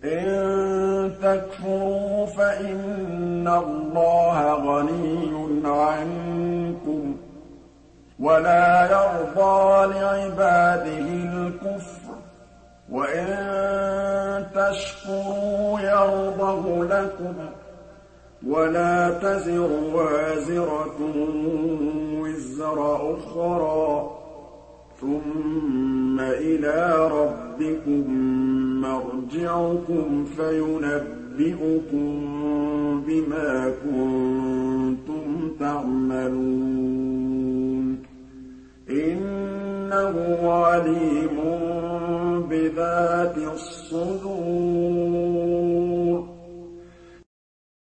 إِن تَكْفُرُوا فَإِنَّ اللَّهَ غَنِيٌّ عَنكُمْ وَلَا يَرْضَىٰ لِعِبَادِهِ الْكُفْرَ وَإِن تَشْكُرُوا يَرْضَهُ لَكُمْ ۗ وَلَا تَزِرُ وَازِرَةٌ وِزْرَ أُخْرَىٰ ۗ ثُمَّ إِلَىٰ رَبِّكُم مَّرْجِعُكُمْ فَيُنَبِّئُكم بِمَا كُنتُمْ تَعْمَلُونَ إِنَّهُ عَلِيمٌ بِذَاتِ الصُّدُورِ